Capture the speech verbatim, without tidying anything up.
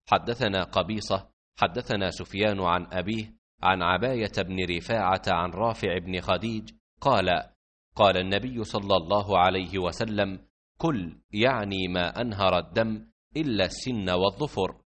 حدثنا قبيصة حدثنا سفيان عن أبيه عن عباية بن رفاعة عن رافع بن خديج قال قال النبي صلى الله عليه وسلم: كل يعني ما أنهر الدم إلا السن والظفر.